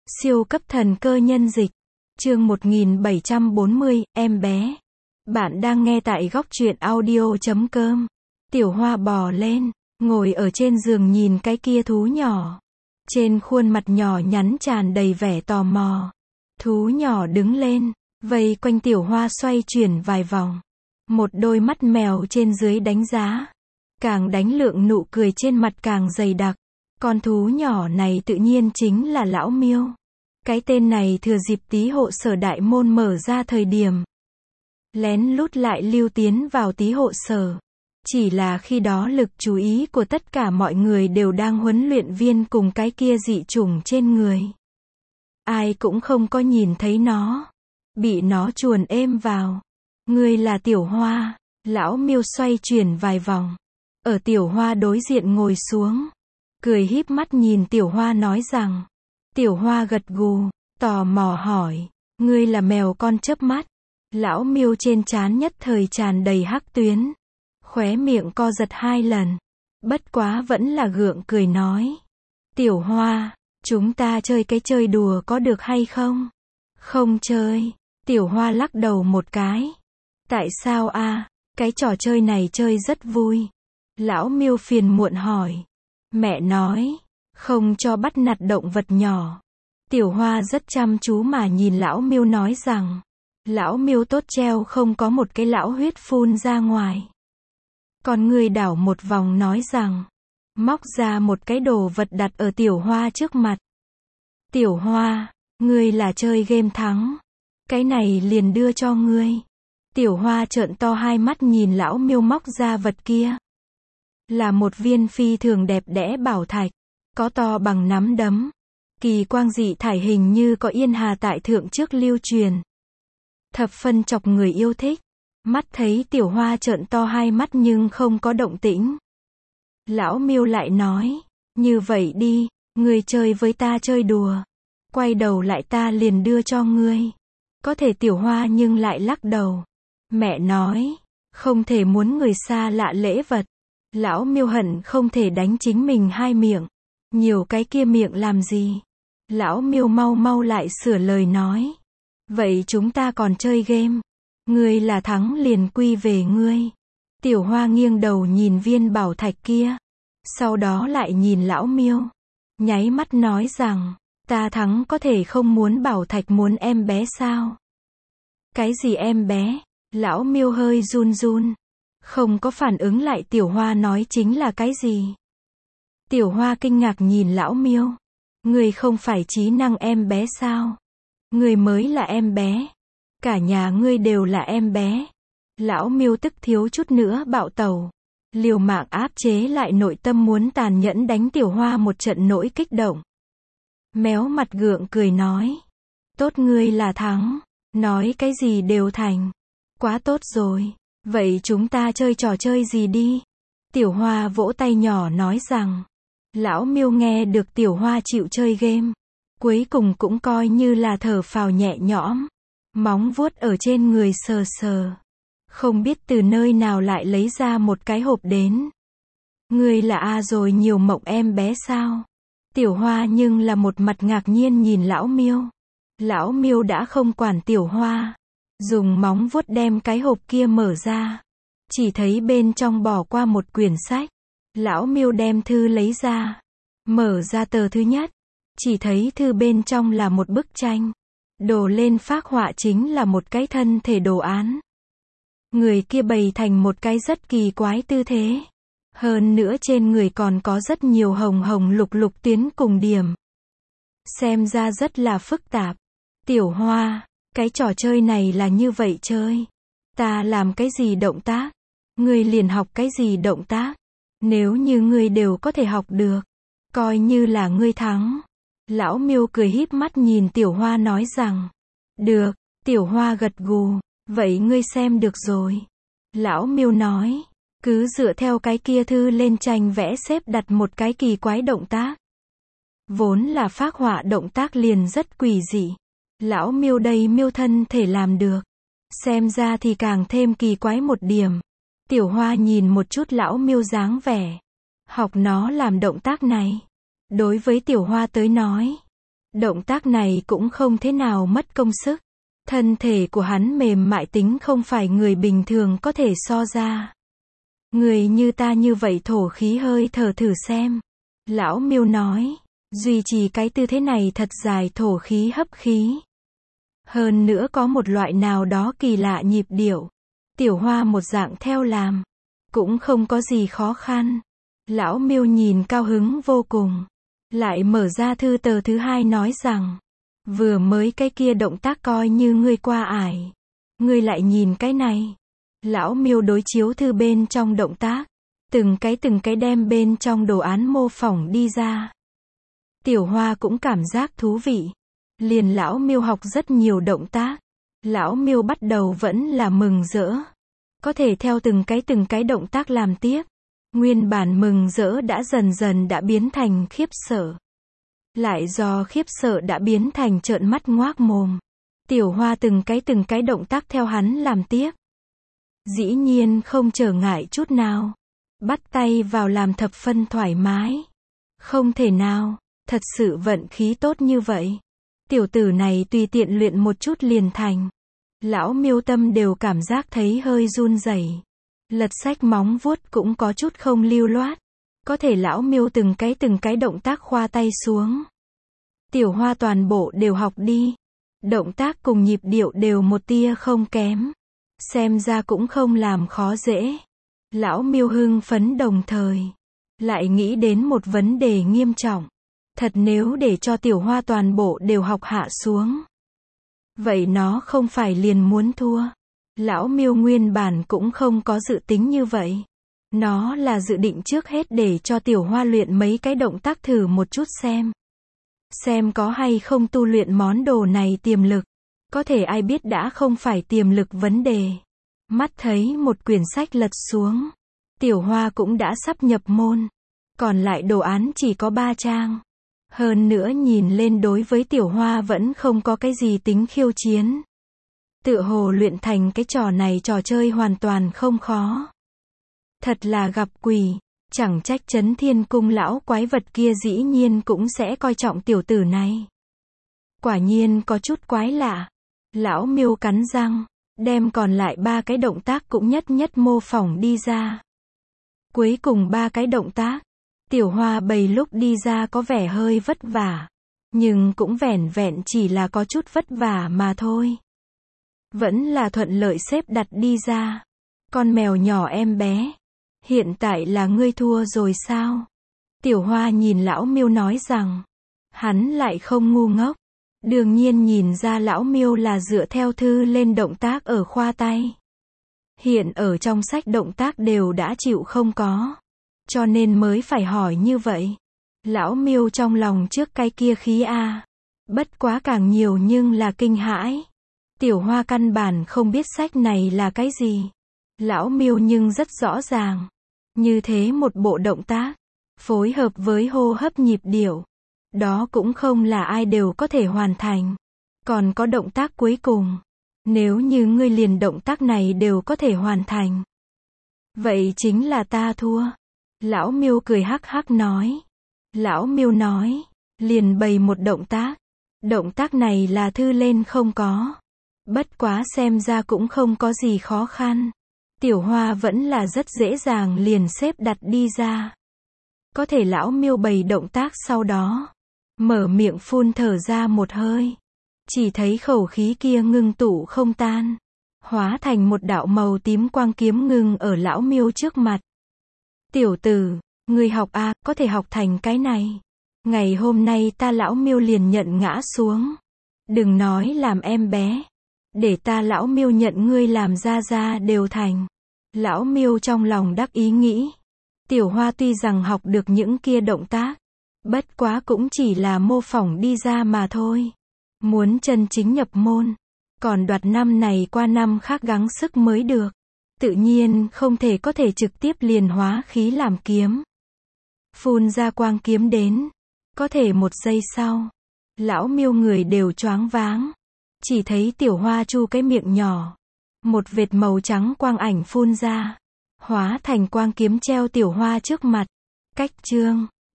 Siêu cấp thần cơ nhân dịch. Chương 1740, em bé. Bạn đang nghe tại góc truyện audio.com. Tiểu Hoa bò lên, ngồi ở trên giường nhìn cái kia thú nhỏ. Trên khuôn mặt nhỏ nhắn tràn đầy vẻ tò mò. Thú nhỏ đứng lên, vây quanh Tiểu Hoa xoay chuyển vài vòng. Một đôi mắt mèo trên dưới đánh giá. Càng đánh lượng nụ cười trên mặt càng dày đặc. Con thú nhỏ này tự nhiên chính là Lão Miêu. Cái tên này thừa dịp Tý Hộ Sở đại môn mở ra thời điểm lén lút lại lưu tiến vào Tý Hộ Sở. Chỉ là khi đó lực chú ý của tất cả mọi người đều đang huấn luyện viên cùng cái kia dị chủng trên người. Ai cũng không có nhìn thấy nó. Bị nó chuồn êm vào. Ngươi là Tiểu Hoa. Lão Miêu xoay chuyển vài vòng. Ở Tiểu Hoa đối diện ngồi xuống. Cười híp mắt nhìn Tiểu Hoa nói rằng. Tiểu Hoa gật gù, tò mò hỏi. Ngươi là mèo con chớp mắt. Lão Miêu trên trán nhất thời tràn đầy hắc tuyến. Khóe miệng co giật 2 lần. Bất quá vẫn là gượng cười nói. Tiểu Hoa, chúng ta chơi cái chơi đùa có được hay không? Không chơi. Tiểu Hoa lắc đầu một cái. Tại sao a? Cái trò chơi này chơi rất vui. Lão Miêu phiền muộn hỏi. Mẹ nói, không cho bắt nạt động vật nhỏ. Tiểu Hoa rất chăm chú mà nhìn Lão Miêu nói rằng. Lão Miêu tốt treo không có một cái lão huyết phun ra ngoài. Còn người đảo một vòng nói rằng. Móc ra một cái đồ vật đặt ở Tiểu Hoa trước mặt. Tiểu Hoa, ngươi là chơi game thắng. Cái này liền đưa cho ngươi. Tiểu Hoa trợn to hai mắt nhìn Lão Miêu móc ra vật kia. Là một viên phi thường đẹp đẽ bảo thạch. Có to bằng nắm đấm. Kỳ quang dị thải hình như có yên hà tại thượng trước lưu truyền. Thập phân chọc người yêu thích. Mắt thấy Tiểu Hoa trợn to hai mắt nhưng không có động tĩnh. Lão Miêu lại nói. Như vậy đi, ngươi chơi với ta chơi đùa. Quay đầu lại ta liền đưa cho ngươi. Có thể Tiểu Hoa nhưng lại lắc đầu. Mẹ nói. Không thể muốn người xa lạ lễ vật. Lão Miêu hận không thể đánh chính mình 2 miệng. Nhiều cái kia miệng làm gì? Lão Miêu mau mau lại sửa lời nói. Vậy chúng ta còn chơi game. Ngươi là thắng liền quy về ngươi. Tiểu Hoa nghiêng đầu nhìn viên bảo thạch kia. Sau đó lại nhìn Lão Miêu. Nháy mắt nói rằng. Ta thắng có thể không muốn bảo thạch muốn em bé sao? Cái gì em bé? Lão Miêu hơi run run. Không có phản ứng lại Tiểu Hoa nói chính là cái gì? Tiểu Hoa kinh ngạc nhìn Lão Miêu. Người không phải trí năng em bé sao? Người mới là em bé. Cả nhà ngươi đều là em bé. Lão Miêu tức thiếu chút nữa bạo tẩu. Liều mạng áp chế lại nội tâm muốn tàn nhẫn đánh Tiểu Hoa một trận nỗi kích động. Méo mặt gượng cười nói. Tốt ngươi là thắng. Nói cái gì đều thành. Quá tốt rồi. Vậy chúng ta chơi trò chơi gì đi? Tiểu Hoa vỗ tay nhỏ nói rằng. Lão Miêu nghe được Tiểu Hoa chịu chơi game. Cuối cùng cũng coi như là thở phào nhẹ nhõm. Móng vuốt ở trên người sờ sờ. Không biết từ nơi nào lại lấy ra một cái hộp đến. Ngươi là A rồi nhiều mộng em bé sao? Tiểu Hoa nhưng là một mặt ngạc nhiên nhìn Lão Miêu. Lão Miêu đã không quản Tiểu Hoa. Dùng móng vuốt đem cái hộp kia mở ra. Chỉ thấy bên trong bỏ qua một quyển sách. Lão Miêu đem thư lấy ra. Mở ra tờ thứ nhất. Chỉ thấy thư bên trong là một bức tranh. Đồ lên phác họa chính là một cái thân thể đồ án. Người kia bày thành một cái rất kỳ quái tư thế. Hơn nữa trên người còn có rất nhiều hồng hồng lục lục tuyến cùng điểm. Xem ra rất là phức tạp. Tiểu Hoa, cái trò chơi này là như vậy chơi. Ta làm cái gì động tác? Ngươi liền học cái gì động tác? Nếu như ngươi đều có thể học được. Coi như là ngươi thắng. Lão Miêu cười híp mắt nhìn Tiểu Hoa nói rằng. Được, Tiểu Hoa gật gù. Vậy ngươi xem được rồi. Lão Miêu nói. Cứ dựa theo cái kia thư lên tranh vẽ xếp đặt một cái kỳ quái động tác. Vốn là phác họa động tác liền rất quỷ dị. Lão Miêu đây miêu thân thể làm được. Xem ra thì càng thêm kỳ quái một điểm. Tiểu Hoa nhìn một chút Lão Miêu dáng vẻ. Học nó làm động tác này. Đối với Tiểu Hoa tới nói. Động tác này cũng không thế nào mất công sức. Thân thể của hắn mềm mại tính không phải người bình thường có thể so ra. Người như ta như vậy thổ khí hơi thở thử xem. Lão Miêu nói, duy trì cái tư thế này thật dài thổ khí hấp khí. Hơn nữa có một loại nào đó kỳ lạ nhịp điệu. Tiểu Hoa một dạng theo làm. Cũng không có gì khó khăn. Lão Miêu nhìn cao hứng vô cùng. Lại mở ra thư tờ thứ hai nói rằng, vừa mới cái kia động tác coi như ngươi qua ải. Ngươi lại nhìn cái này. Lão Miêu đối chiếu thư bên trong động tác. Từng cái đem bên trong đồ án mô phỏng đi ra. Tiểu Hoa cũng cảm giác thú vị. Liền Lão Miêu học rất nhiều động tác. Lão Miêu bắt đầu vẫn là mừng rỡ. Có thể theo từng cái động tác làm tiếp. Nguyên bản mừng rỡ đã dần dần đã biến thành khiếp sợ. Lại do khiếp sợ đã biến thành trợn mắt ngoác mồm. Tiểu Hoa từng cái động tác theo hắn làm tiếp. Dĩ nhiên không trở ngại chút nào. Bắt tay vào làm thập phân thoải mái. Không thể nào, thật sự vận khí tốt như vậy. Tiểu tử này tùy tiện luyện một chút liền thành. Lão Miêu tâm đều cảm giác thấy hơi run rẩy. Lật sách móng vuốt cũng có chút không lưu loát. Có thể Lão Miêu từng cái động tác khoa tay xuống. Tiểu Hoa toàn bộ đều học đi. Động tác cùng nhịp điệu đều một tia không kém. Xem ra cũng không làm khó dễ. Lão Miêu hưng phấn đồng thời. Lại nghĩ đến một vấn đề nghiêm trọng. Thật nếu để cho Tiểu Hoa toàn bộ đều học hạ xuống. Vậy nó không phải liền muốn thua. Lão Miêu nguyên bản cũng không có dự tính như vậy. Nó là dự định trước hết để cho Tiểu Hoa luyện mấy cái động tác thử một chút xem. Xem có hay không tu luyện món đồ này tiềm lực. Có thể ai biết đã không phải tiềm lực vấn đề. Mắt thấy một quyển sách lật xuống. Tiểu Hoa cũng đã sắp nhập môn. Còn lại đồ án chỉ có 3 trang. Hơn nữa nhìn lên đối với Tiểu Hoa vẫn không có cái gì tính khiêu chiến. Tựa hồ luyện thành cái trò này trò chơi hoàn toàn không khó. Thật là gặp quỷ. Chẳng trách Chấn Thiên Cung lão quái vật kia dĩ nhiên cũng sẽ coi trọng tiểu tử này. Quả nhiên có chút quái lạ. Lão Miêu cắn răng. Đem còn lại 3 cái động tác cũng nhất mô phỏng đi ra. Cuối cùng 3 cái động tác. Tiểu Hoa bày lúc đi ra có vẻ hơi vất vả. Nhưng cũng vẻn vẹn chỉ là có chút vất vả mà thôi. Vẫn là thuận lợi xếp đặt đi ra. Con mèo nhỏ em bé. Hiện tại là ngươi thua rồi sao? Tiểu Hoa nhìn Lão Miêu nói rằng. Hắn lại không ngu ngốc. Đương nhiên nhìn ra Lão Miêu là dựa theo thư lên động tác ở khoa tay. Hiện ở trong sách động tác đều đã chịu không có. Cho nên mới phải hỏi như vậy. Lão Miêu trong lòng trước cái kia khí a. Bất quá càng nhiều nhưng là kinh hãi. Tiểu Hoa căn bản không biết sách này là cái gì. Lão Miêu nhưng rất rõ ràng. Như thế một bộ động tác. Phối hợp với hô hấp nhịp điệu. Đó cũng không là ai đều có thể hoàn thành. Còn có động tác cuối cùng. Nếu như ngươi liền động tác này đều có thể hoàn thành. Vậy chính là ta thua. Lão Miêu cười hắc hắc nói. Lão Miêu nói. Liền bày một động tác. Động tác này là thư lên không có. Bất quá xem ra cũng không có gì khó khăn. Tiểu Hoa vẫn là rất dễ dàng liền xếp đặt đi ra. Có thể Lão Miêu bày động tác sau đó. Mở miệng phun thở ra một hơi. Chỉ thấy khẩu khí kia ngưng tụ không tan. Hóa thành một đạo màu tím quang kiếm ngưng ở Lão Miêu trước mặt. Tiểu tử, ngươi học a, có thể học thành cái này. Ngày hôm nay ta Lão Miêu liền nhận ngã xuống. Đừng nói làm em bé. Để ta Lão Miêu nhận ngươi làm ra đều thành. Lão Miêu trong lòng đắc ý nghĩ. Tiểu Hoa tuy rằng học được những kia động tác. Bất quá cũng chỉ là mô phỏng đi ra mà thôi. Muốn chân chính nhập môn. Còn đoạt năm này qua năm khác gắng sức mới được. Tự nhiên không thể có thể trực tiếp liền hóa khí làm kiếm. Phun ra quang kiếm đến. Có thể một giây sau. Lão Miêu người đều choáng váng. Chỉ thấy Tiểu Hoa chu cái miệng nhỏ. Một vệt màu trắng quang ảnh phun ra. Hóa thành quang kiếm treo Tiểu Hoa trước mặt. Cách chương